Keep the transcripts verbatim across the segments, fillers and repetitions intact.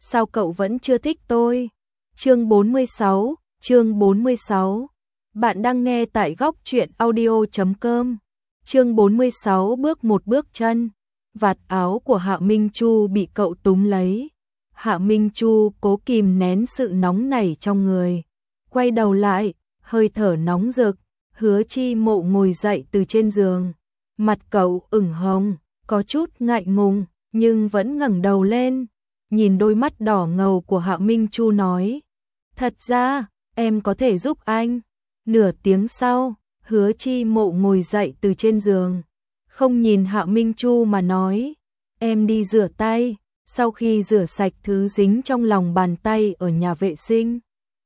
sao cậu vẫn chưa thích tôi? Chương bốn mươi sáu, chương bốn mươi sáu. Bạn đang nghe tại góc truyện audio chấm com. Chương bốn mươi sáu bước một bước chân. Vạt áo của Hạ Minh Chu bị cậu túm lấy. Hạ Minh Chu cố kìm nén sự nóng nảy trong người. Quay đầu lại, hơi thở nóng rực, Hứa Chi Mộ ngồi dậy từ trên giường. Mặt cậu ửng hồng, có chút ngại ngùng, nhưng vẫn ngẩng đầu lên. Nhìn đôi mắt đỏ ngầu của Hạ Minh Chu nói. Thật ra, em có thể giúp anh. Nửa tiếng sau, Hứa Chi Mộ ngồi dậy từ trên giường. Không nhìn Hạ Minh Chu mà nói. Em đi rửa tay, sau khi rửa sạch thứ dính trong lòng bàn tay ở nhà vệ sinh.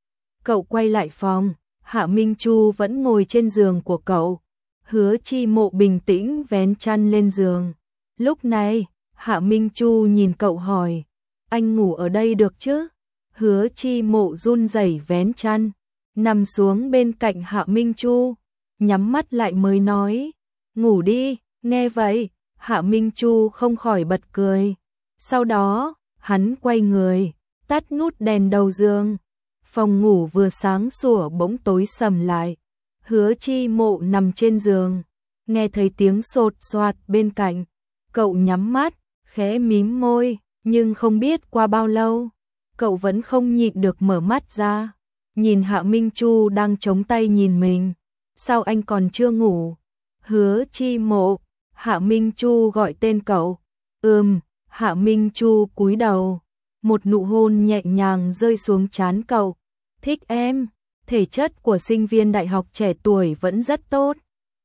Cậu quay lại phòng, Hạ Minh Chu vẫn ngồi trên giường của cậu. Hứa Chi Mộ bình tĩnh vén chăn lên giường. Lúc này, Hạ Minh Chu nhìn cậu hỏi. Anh ngủ ở đây được chứ? Hứa Chi Mộ run rẩy vén chăn, nằm xuống bên cạnh Hạ Minh Chu, nhắm mắt lại mới nói. Ngủ đi. Nghe vậy, Hạ Minh Chu không khỏi bật cười. Sau đó, hắn quay người, tắt nút đèn đầu giường. Phòng ngủ vừa sáng sủa bỗng tối sầm lại. Hứa Chi Mộ nằm trên giường, nghe thấy tiếng sột soạt bên cạnh. Cậu nhắm mắt, khẽ mím môi, nhưng không biết qua bao lâu, cậu vẫn không nhịn được mở mắt ra. Nhìn Hạ Minh Chu đang chống tay nhìn mình. Sao anh còn chưa ngủ? Hứa Chi Mộ. Hạ Minh Chu gọi tên cậu. Ừm, Hạ Minh Chu cúi đầu. Một nụ hôn nhẹ nhàng rơi xuống trán cậu. Thích em, thể chất của sinh viên đại học trẻ tuổi vẫn rất tốt.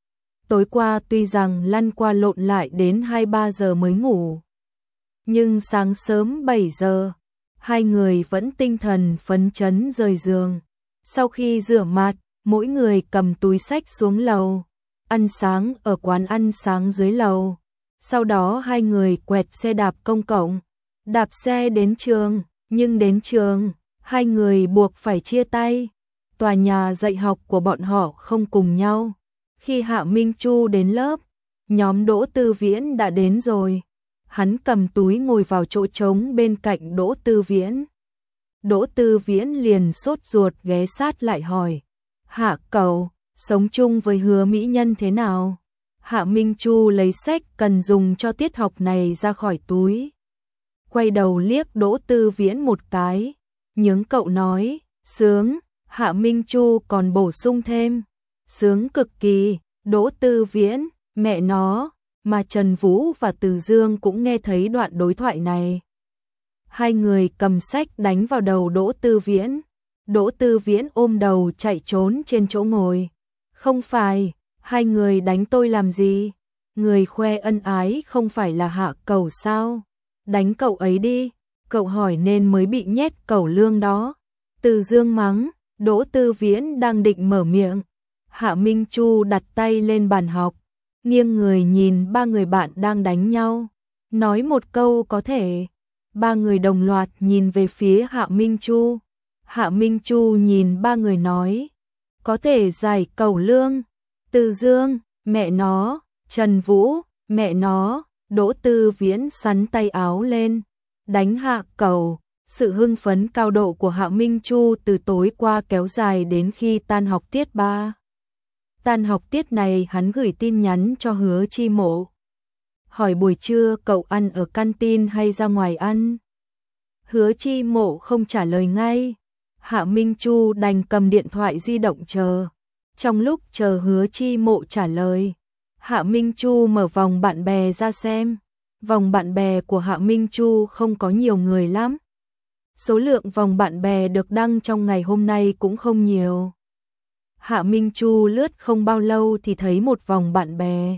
Tối qua tuy rằng lăn qua lộn lại đến hai ba giờ mới ngủ. Nhưng sáng sớm bảy giờ, hai người vẫn tinh thần phấn chấn rời giường. Sau khi rửa mặt, mỗi người cầm túi xách xuống lầu. Ăn sáng ở quán ăn sáng dưới lầu. Sau đó hai người quẹt xe đạp công cộng, đạp xe đến trường, nhưng đến trường, hai người buộc phải chia tay. Tòa nhà dạy học của bọn họ không cùng nhau. Khi Hạ Minh Chu đến lớp, nhóm Đỗ Tư Viễn đã đến rồi. Hắn cầm túi ngồi vào chỗ trống bên cạnh Đỗ Tư Viễn. Đỗ Tư Viễn liền sốt ruột ghé sát lại hỏi. Hạ cậu, sống chung với Hứa mỹ nhân thế nào? Hạ Minh Chu lấy sách cần dùng cho tiết học này ra khỏi túi. Quay đầu liếc Đỗ Tư Viễn một cái. Nhướng cậu nói, sướng. Hạ Minh Chu còn bổ sung thêm. Sướng cực kỳ. Đỗ Tư Viễn, mẹ nó. Mà Trần Vũ và Từ Dương cũng nghe thấy đoạn đối thoại này. Hai người cầm sách đánh vào đầu Đỗ Tư Viễn. Đỗ Tư Viễn ôm đầu chạy trốn trên chỗ ngồi. Không phải, hai người đánh tôi làm gì? Người khoe ân ái không phải là Hạ Cẩu sao? Đánh cậu ấy đi, cậu hỏi nên mới bị nhét cẩu lương đó. Từ Dương mắng, Đỗ Tư Viễn đang định mở miệng. Hạ Minh Chu đặt tay lên bàn học, nghiêng người nhìn ba người bạn đang đánh nhau. Nói một câu có thể. Ba người đồng loạt nhìn về phía Hạ Minh Chu. Hạ Minh Chu nhìn ba người nói. Có thể giải cẩu lương. Từ Dương, mẹ nó. Trần Vũ, mẹ nó. Đỗ Tư Viễn sắn tay áo lên. Đánh Hạ Cẩu. Sự hưng phấn cao độ của Hạ Minh Chu từ tối qua kéo dài đến khi tan học tiết ba. Tan học tiết này hắn gửi tin nhắn cho Hứa Chi Mộ. Hỏi buổi trưa cậu ăn ở canteen hay ra ngoài ăn? Hứa Chi Mộ không trả lời ngay. Hạ Minh Chu đành cầm điện thoại di động chờ. Trong lúc chờ Hứa Chi Mộ trả lời, Hạ Minh Chu mở vòng bạn bè ra xem. Vòng bạn bè của Hạ Minh Chu không có nhiều người lắm. Số lượng vòng bạn bè được đăng trong ngày hôm nay cũng không nhiều. Hạ Minh Chu lướt không bao lâu thì thấy một vòng bạn bè.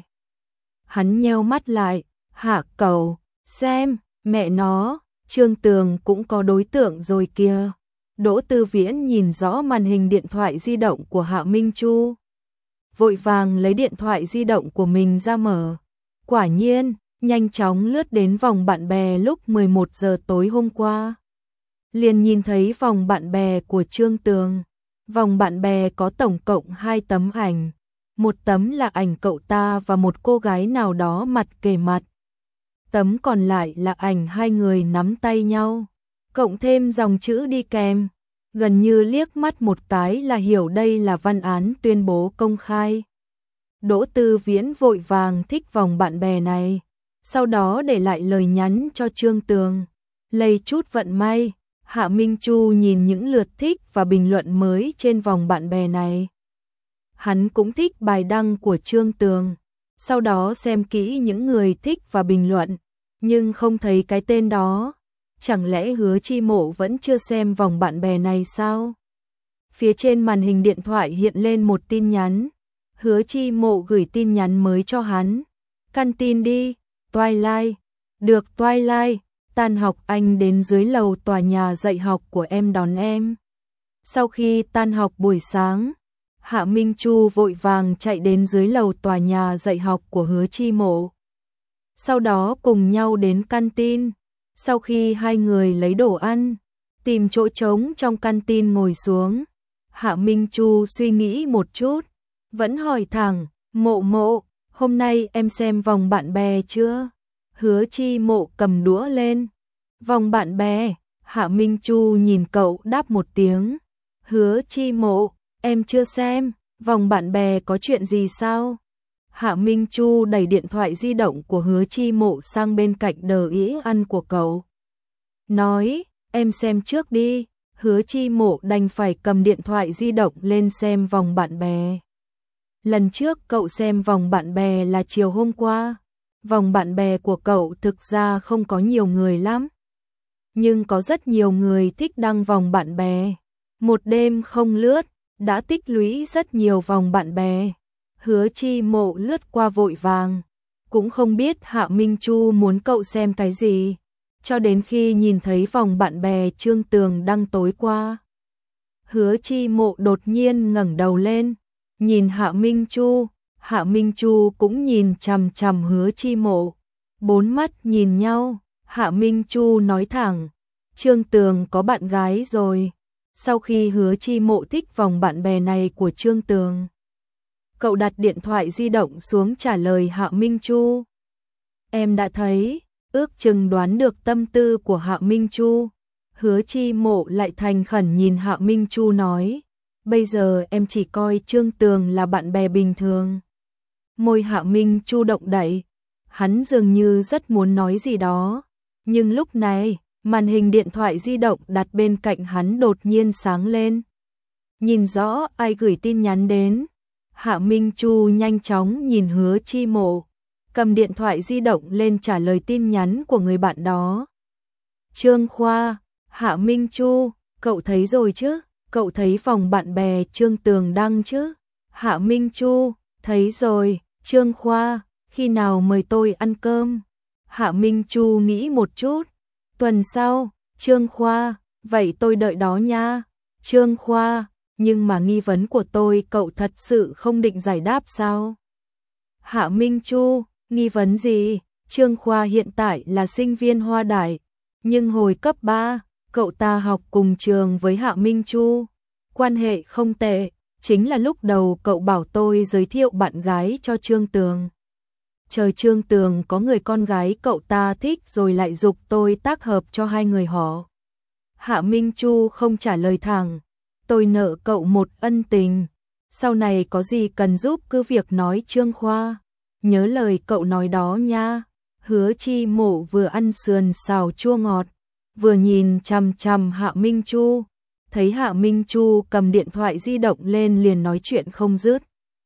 Hắn nheo mắt lại, Hạ Cẩu, xem, mẹ nó, Trương Tường cũng có đối tượng rồi kìa. Đỗ Tư Viễn nhìn rõ màn hình điện thoại di động của Hạ Minh Chu. Vội vàng lấy điện thoại di động của mình ra mở. Quả nhiên, nhanh chóng lướt đến vòng bạn bè lúc mười một giờ tối hôm qua. Liền nhìn thấy vòng bạn bè của Trương Tường. Vòng bạn bè có tổng cộng hai tấm ảnh. Một tấm là ảnh cậu ta và một cô gái nào đó mặt kề mặt. Tấm còn lại là ảnh hai người nắm tay nhau. cộng thêm dòng chữ đi kèm, gần như liếc mắt một cái là hiểu đây là văn án tuyên bố công khai. Đỗ Tư Viễn vội vàng thích vòng bạn bè này, sau đó để lại lời nhắn cho Trương Tường, lây chút vận may. Hạ Minh Chu nhìn những lượt thích và bình luận mới trên vòng bạn bè này. Hắn cũng thích bài đăng của Trương Tường, sau đó xem kỹ những người thích và bình luận, nhưng không thấy cái tên đó. Chẳng lẽ Hứa Chi Mộ vẫn chưa xem vòng bạn bè này sao? Phía trên màn hình điện thoại hiện lên một tin nhắn. Hứa Chi Mộ gửi tin nhắn mới cho hắn. Căn tin đi, Twilight. Được Twilight, tan học anh đến dưới lầu tòa nhà dạy học của em đón em. Sau khi tan học buổi sáng, Hạ Minh Chu vội vàng chạy đến dưới lầu tòa nhà dạy học của Hứa Chi Mộ. Sau đó cùng nhau đến canteen. Sau khi hai người lấy đồ ăn, tìm chỗ trống trong canteen ngồi xuống, Hạ Minh Chu suy nghĩ một chút, vẫn hỏi thẳng, Mộ Mộ, hôm nay em xem vòng bạn bè chưa? Hứa Chi Mộ cầm đũa lên. Vòng bạn bè, Hạ Minh Chu nhìn cậu đáp một tiếng. Hứa Chi Mộ, em chưa xem, vòng bạn bè có chuyện gì sao? Hạ Minh Chu đẩy điện thoại di động của Hứa Chi Mộ sang bên cạnh đờ ĩ ăn của cậu. Nói, em xem trước đi. Hứa Chi Mộ đành phải cầm điện thoại di động lên xem vòng bạn bè. Lần trước cậu xem vòng bạn bè là chiều hôm qua. Vòng bạn bè của cậu thực ra không có nhiều người lắm, nhưng có rất nhiều người thích đăng vòng bạn bè. Một đêm không lướt, đã tích lũy rất nhiều vòng bạn bè. Hứa Chi Mộ lướt qua vội vàng, cũng không biết Hạ Minh Chu muốn cậu xem cái gì, cho đến khi nhìn thấy vòng bạn bè Trương Tường đăng tối qua. Hứa Chi Mộ đột nhiên ngẩng đầu lên, nhìn Hạ Minh Chu. Hạ Minh Chu cũng nhìn chằm chằm Hứa Chi Mộ, bốn mắt nhìn nhau. Hạ Minh Chu nói thẳng, Trương Tường có bạn gái rồi. Sau khi Hứa Chi Mộ thích vòng bạn bè này của Trương Tường, cậu đặt điện thoại di động xuống trả lời Hạ Minh Chu. Em đã thấy, ước chừng đoán được tâm tư của Hạ Minh Chu. Hứa Chi Mộ lại thành khẩn nhìn Hạ Minh Chu nói, bây giờ em chỉ coi Trương Tường là bạn bè bình thường. Môi Hạ Minh Chu động đậy, hắn dường như rất muốn nói gì đó, nhưng lúc này, màn hình điện thoại di động đặt bên cạnh hắn đột nhiên sáng lên. Nhìn rõ ai gửi tin nhắn đến, Hạ Minh Chu nhanh chóng nhìn Hứa Chi Mộ, cầm điện thoại di động lên trả lời tin nhắn của người bạn đó. Trương Khoa, Hạ Minh Chu, cậu thấy rồi chứ? Cậu thấy vòng bạn bè Trương Tường đăng chứ? Hạ Minh Chu, thấy rồi. Trương Khoa, khi nào mời tôi ăn cơm? Hạ Minh Chu nghĩ một chút. Tuần sau. Trương Khoa, vậy tôi đợi đó nha. Trương Khoa, nhưng mà nghi vấn của tôi cậu thật sự không định giải đáp sao? Hạ Minh Chu, nghi vấn gì? Trương Khoa hiện tại là sinh viên Hoa Đại, nhưng hồi cấp ba, cậu ta học cùng trường với Hạ Minh Chu, quan hệ không tệ. Chính là lúc đầu cậu bảo tôi giới thiệu bạn gái cho Trương Tường. Trời, Trương Tường có người con gái cậu ta thích rồi lại giục tôi tác hợp cho hai người họ. Hạ Minh Chu không trả lời thẳng. Tôi nợ cậu một ân tình, sau này có gì cần giúp cứ việc nói Trương Khoa. Nhớ lời cậu nói đó nha. Hứa Chi Mộ vừa ăn sườn xào chua ngọt, vừa nhìn chằm chằm Hạ Minh Chu. Thấy Hạ Minh Chu cầm điện thoại di động lên liền nói chuyện không dứt.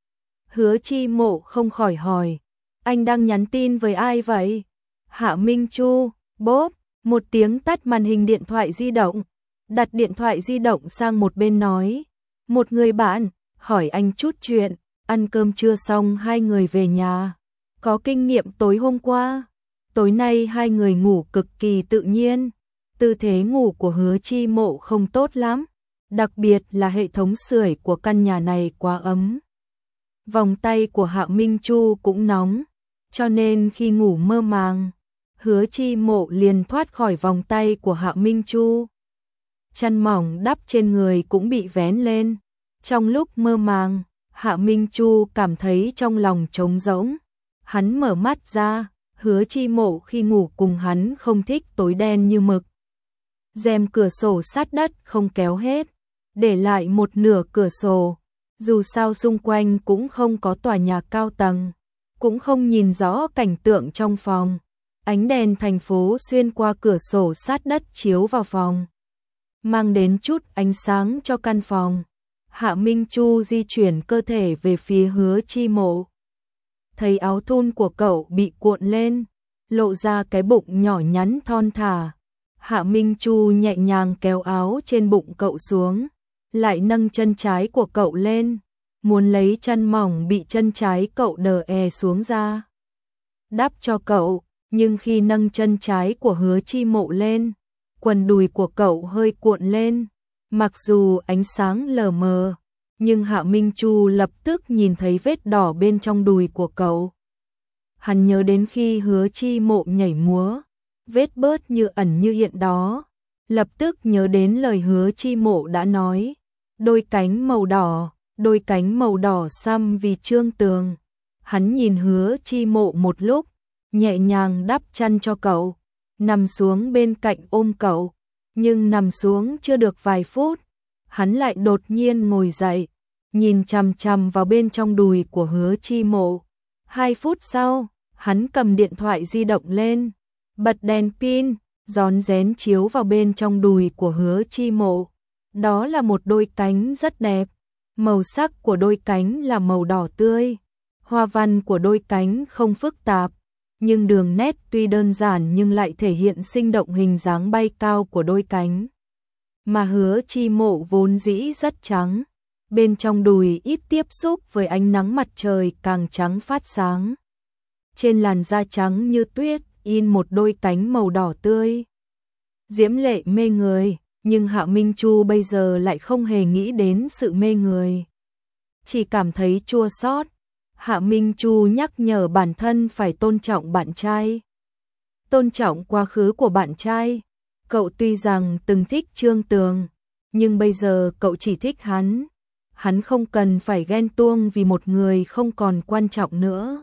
Hứa Chi Mộ không khỏi hỏi, anh đang nhắn tin với ai vậy? Hạ Minh Chu, bốp, một tiếng tắt màn hình điện thoại di động, đặt điện thoại di động sang một bên nói, một người bạn, hỏi anh chút chuyện, ăn cơm trưa xong hai người về nhà. Có kinh nghiệm tối hôm qua, tối nay hai người ngủ cực kỳ tự nhiên. Tư thế ngủ của Hứa Chi Mộ không tốt lắm, đặc biệt là hệ thống sưởi của căn nhà này quá ấm. Vòng tay của Hạ Minh Chu cũng nóng, cho nên khi ngủ mơ màng, Hứa Chi Mộ liền thoát khỏi vòng tay của Hạ Minh Chu. Chăn mỏng đắp trên người cũng bị vén lên. Trong lúc mơ màng, Hạ Minh Chu cảm thấy trong lòng trống rỗng. Hắn mở mắt ra, Hứa Chi Mộ khi ngủ cùng hắn không thích tối đen như mực. rèm cửa sổ sát đất không kéo hết, để lại một nửa cửa sổ. Dù sao xung quanh cũng không có tòa nhà cao tầng, cũng không nhìn rõ cảnh tượng trong phòng. Ánh đèn thành phố xuyên qua cửa sổ sát đất chiếu vào phòng, mang đến chút ánh sáng cho căn phòng. Hạ Minh Chu di chuyển cơ thể về phía Hứa Chi Mộ. Thấy áo thun của cậu bị cuộn lên, lộ ra cái bụng nhỏ nhắn thon thả. Hạ Minh Chu nhẹ nhàng kéo áo trên bụng cậu xuống, lại nâng chân trái của cậu lên, muốn lấy chân mỏng bị chân trái cậu đờ è xuống ra, đắp cho cậu. Nhưng khi nâng chân trái của Hứa Chi Mộ lên, quần đùi của cậu hơi cuộn lên. Mặc dù ánh sáng lờ mờ, nhưng Hạ Minh Chu lập tức nhìn thấy vết đỏ bên trong đùi của cậu. Hắn nhớ đến khi Hứa Chi Mộ nhảy múa, vết bớt như ẩn như hiện đó. Lập tức nhớ đến lời Hứa Chi Mộ đã nói, đôi cánh màu đỏ, đôi cánh màu đỏ xăm vì Trương Tường. Hắn nhìn Hứa Chi Mộ một lúc, nhẹ nhàng đắp chăn cho cậu, nằm xuống bên cạnh ôm cậu. Nhưng nằm xuống chưa được vài phút, hắn lại đột nhiên ngồi dậy, nhìn chằm chằm vào bên trong đùi của Hứa Chi Mộ. Hai phút sau, hắn cầm điện thoại di động lên, bật đèn pin, rón rén chiếu vào bên trong đùi của Hứa Chi Mộ. Đó là một đôi cánh rất đẹp, màu sắc của đôi cánh là màu đỏ tươi, hoa văn của đôi cánh không phức tạp, nhưng đường nét tuy đơn giản nhưng lại thể hiện sinh động hình dáng bay cao của đôi cánh. Mà Hứa Chi Mộ vốn dĩ rất trắng, bên trong đùi ít tiếp xúc với ánh nắng mặt trời càng trắng phát sáng. Trên làn da trắng như tuyết in một đôi cánh màu đỏ tươi, diễm lệ mê người, nhưng Hạ Minh Chu bây giờ lại không hề nghĩ đến sự mê người, chỉ cảm thấy chua xót. Hạ Minh Chu nhắc nhở bản thân phải tôn trọng bạn trai, tôn trọng quá khứ của bạn trai. Cậu tuy rằng từng thích Trương Tường, nhưng bây giờ cậu chỉ thích hắn. Hắn không cần phải ghen tuông vì một người không còn quan trọng nữa.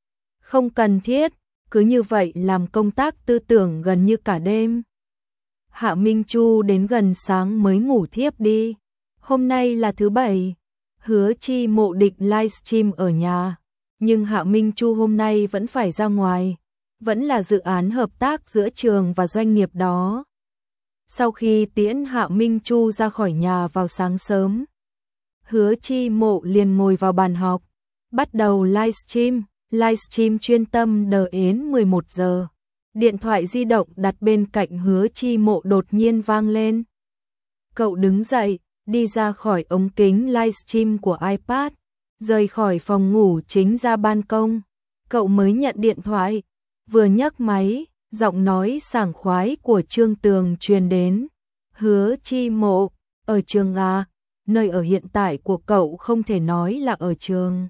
Không cần thiết, cứ như vậy làm công tác tư tưởng gần như cả đêm. Hạ Minh Chu đến gần sáng mới ngủ thiếp đi. Hôm nay là thứ bảy, Hứa Chi Mộ định livestream ở nhà, nhưng Hạ Minh Chu hôm nay vẫn phải ra ngoài, vẫn là dự án hợp tác giữa trường và doanh nghiệp đó. Sau khi tiễn Hạ Minh Chu ra khỏi nhà vào sáng sớm, Hứa Chi Mộ liền ngồi vào bàn học, bắt đầu livestream, livestream chuyên tâm đến mười một giờ. Điện thoại di động đặt bên cạnh Hứa Chi Mộ đột nhiên vang lên. Cậu đứng dậy, đi ra khỏi ống kính livestream của iPad, rời khỏi phòng ngủ chính ra ban công. Cậu mới nhận điện thoại, vừa nhấc máy, giọng nói sảng khoái của Trương Tường truyền đến. Hứa Chi Mộ, ở trường à? Nơi ở hiện tại của cậu không thể nói là ở trường.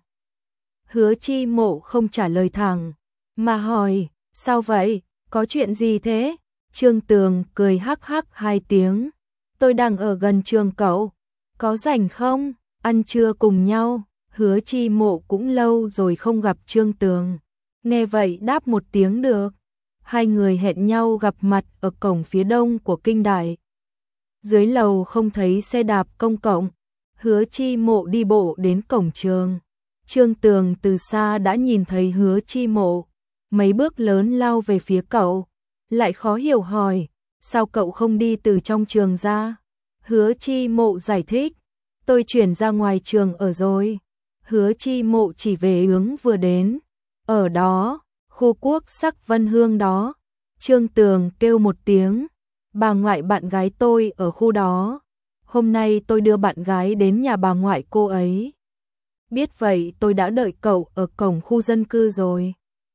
Hứa Chi Mộ không trả lời thẳng, mà hỏi, sao vậy, có chuyện gì thế? Trương Tường cười hắc hắc hai tiếng, tôi đang ở gần trường cậu, có rảnh không, ăn trưa cùng nhau. Hứa Chi Mộ cũng lâu rồi không gặp Trương Tường, nghe vậy đáp một tiếng được. Hai người hẹn nhau gặp mặt ở cổng phía đông của kinh đại. Dưới lầu không thấy xe đạp công cộng, Hứa Chi Mộ đi bộ đến cổng trường. Trương Tường từ xa đã nhìn thấy Hứa Chi Mộ, mấy bước lớn lao về phía cậu, lại khó hiểu hỏi, sao cậu không đi từ trong trường ra? Hứa Chi Mộ giải thích, tôi chuyển ra ngoài trường ở rồi. Hứa Chi Mộ chỉ về hướng vừa đến, ở đó, khu quốc sắc Vân Hương đó. Trương Tường kêu một tiếng, bà ngoại bạn gái tôi ở khu đó. Hôm nay tôi đưa bạn gái đến nhà bà ngoại cô ấy. Biết vậy tôi đã đợi cậu ở cổng khu dân cư rồi.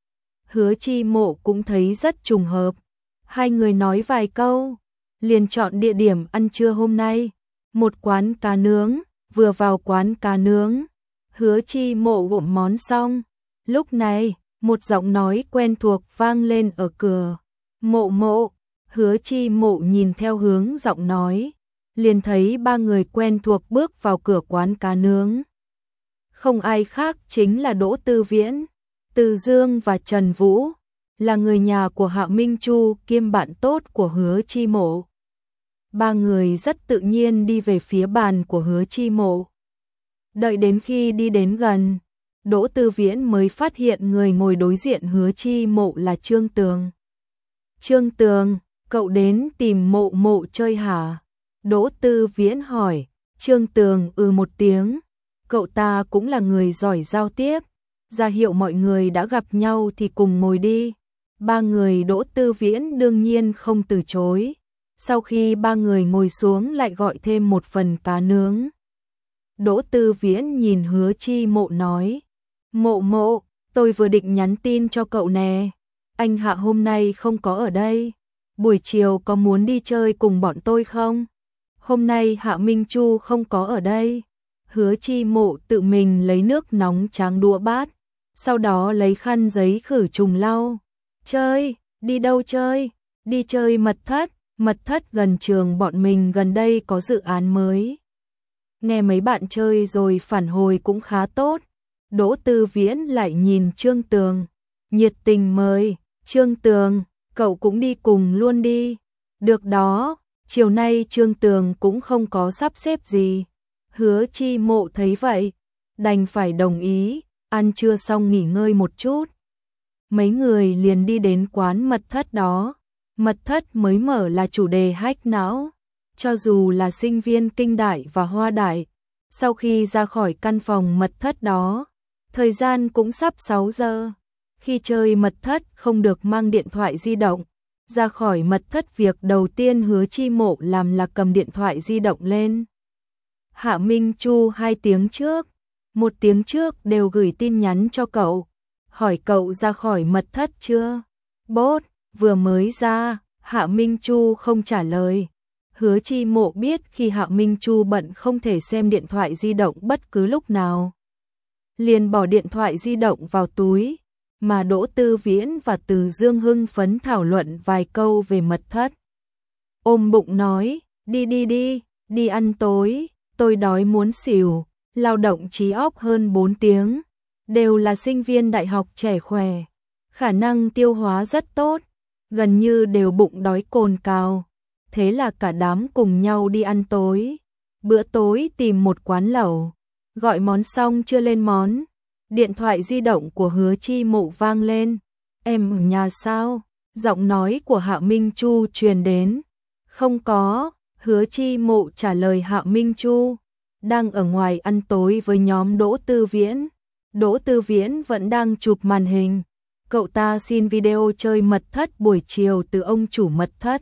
Hứa Chi Mộ cũng thấy rất trùng hợp. Hai người nói vài câu, liền chọn địa điểm ăn trưa hôm nay. Một quán cá nướng, vừa vào quán cá nướng, Hứa Chi Mộ gộm món xong. Lúc này, một giọng nói quen thuộc vang lên ở cửa. Mộ Mộ. Hứa Chi Mộ nhìn theo hướng giọng nói, liền thấy ba người quen thuộc bước vào cửa quán cá nướng. Không ai khác chính là Đỗ Tư Viễn, Từ Dương và Trần Vũ, là người nhà của Hạ Minh Chu kiêm bạn tốt của Hứa Chi Mộ. ba người rất tự nhiên đi về phía bàn của Hứa Chi Mộ. Đợi đến khi đi đến gần, Đỗ Tư Viễn mới phát hiện người ngồi đối diện Hứa Chi Mộ là Trương Tường. Trương Tường, cậu đến tìm Mộ Mộ chơi hả? Đỗ Tư Viễn hỏi. Trương Tường ừ một tiếng. Cậu ta cũng là người giỏi giao tiếp, ra hiệu mọi người đã gặp nhau thì cùng ngồi đi. Ba người Đỗ Tư Viễn đương nhiên không từ chối. Sau khi ba người ngồi xuống lại gọi thêm một phần cá nướng. Đỗ Tư Viễn nhìn Hứa Chi Mộ nói, Mộ Mộ, tôi vừa định nhắn tin cho cậu nè, anh Hạ hôm nay không có ở đây, buổi chiều có muốn đi chơi cùng bọn tôi không? Hôm nay Hạ Minh Chu không có ở đây. Hứa Chi Mộ tự mình lấy nước nóng tráng đũa bát, sau đó lấy khăn giấy khử trùng lau. Chơi, đi đâu chơi? Đi chơi mật thất, mật thất gần trường bọn mình gần đây có dự án mới. Nghe mấy bạn chơi rồi phản hồi cũng khá tốt. Đỗ Tư Viễn lại nhìn Trương Tường, nhiệt tình mời, Trương Tường, cậu cũng đi cùng luôn đi. Được đó, chiều nay Trương Tường cũng không có sắp xếp gì. Hứa Chi Mộ thấy vậy, đành phải đồng ý, ăn trưa xong nghỉ ngơi một chút. Mấy người liền đi đến quán mật thất đó. Mật thất mới mở là chủ đề hack não. Cho dù là sinh viên Kinh Đại và Hoa Đại, sau khi ra khỏi căn phòng mật thất đó, thời gian cũng sắp sáu giờ. Khi chơi mật thất không được mang điện thoại di động. Ra khỏi mật thất việc đầu tiên Hứa Chi Mộ làm là cầm điện thoại di động lên. Hạ Minh Chu hai tiếng trước, một tiếng trước đều gửi tin nhắn cho cậu, hỏi cậu ra khỏi mật thất chưa? Bốt, vừa mới ra, Hạ Minh Chu không trả lời. Hứa Chi Mộ biết khi Hạ Minh Chu bận không thể xem điện thoại di động bất cứ lúc nào. Liền bỏ điện thoại di động vào túi, mà Đỗ Tư Viễn và Từ Dương hưng phấn thảo luận vài câu về mật thất. Ôm bụng nói, đi đi đi, đi ăn tối, tôi đói muốn xỉu, lao động trí óc hơn bốn tiếng, đều là sinh viên đại học trẻ khỏe, khả năng tiêu hóa rất tốt, gần như đều bụng đói cồn cào. Thế là cả đám cùng nhau đi ăn tối. Bữa tối tìm một quán lẩu, gọi món xong chưa lên món. Điện thoại di động của Hứa Chi Mộ vang lên. Em ở nhà sao? Giọng nói của Hạ Minh Chu truyền đến. Không có, Hứa Chi Mộ trả lời Hạ Minh Chu. Đang ở ngoài ăn tối với nhóm Đỗ Tư Viễn. Đỗ Tư Viễn vẫn đang chụp màn hình. Cậu ta xin video chơi mật thất buổi chiều từ ông chủ mật thất.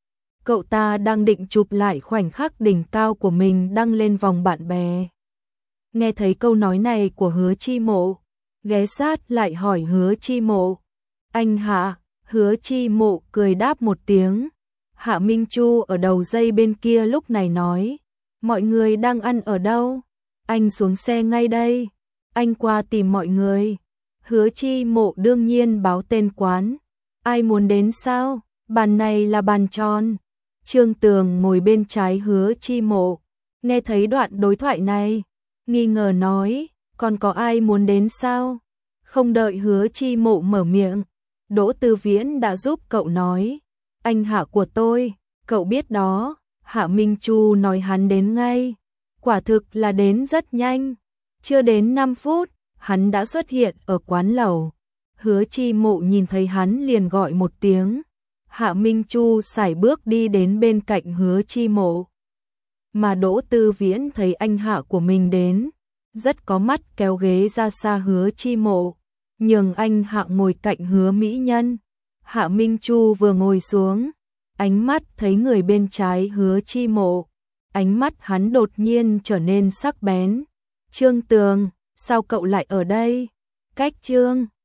Cậu ta đang định chụp lại khoảnh khắc đỉnh cao của mình đăng lên vòng bạn bè. Nghe thấy câu nói này của Hứa Chi Mộ, ghé sát lại hỏi Hứa Chi Mộ. Anh Hạ, Hứa Chi Mộ cười đáp một tiếng. Hạ Minh Chu ở đầu dây bên kia lúc này nói. Mọi người đang ăn ở đâu? Anh xuống xe ngay đây. Anh qua tìm mọi người. Hứa Chi Mộ đương nhiên báo tên quán. Ai muốn đến sao? Bàn này là bàn tròn. Trương Tường ngồi bên trái Hứa Chi Mộ, nghe thấy đoạn đối thoại này, nghi ngờ nói, còn có ai muốn đến sao? Không đợi Hứa Chi Mộ mở miệng, Đỗ Tư Viễn đã giúp cậu nói, anh Hạ của tôi, cậu biết đó. Hạ Minh Chu nói hắn đến ngay, quả thực là đến rất nhanh, chưa đến năm phút, hắn đã xuất hiện ở quán lẩu. Hứa Chi Mộ nhìn thấy hắn liền gọi một tiếng. Hạ Minh Chu sải bước đi đến bên cạnh Hứa Chi Mộ. Mà Đỗ Tư Viễn thấy anh Hạ của mình đến, rất có mắt kéo ghế ra xa Hứa Chi Mộ, nhường anh Hạ ngồi cạnh Hứa Mỹ Nhân. Hạ Minh Chu vừa ngồi xuống, ánh mắt thấy người bên trái Hứa Chi Mộ, ánh mắt hắn đột nhiên trở nên sắc bén. Trương Tường, sao cậu lại ở đây? Cách Trương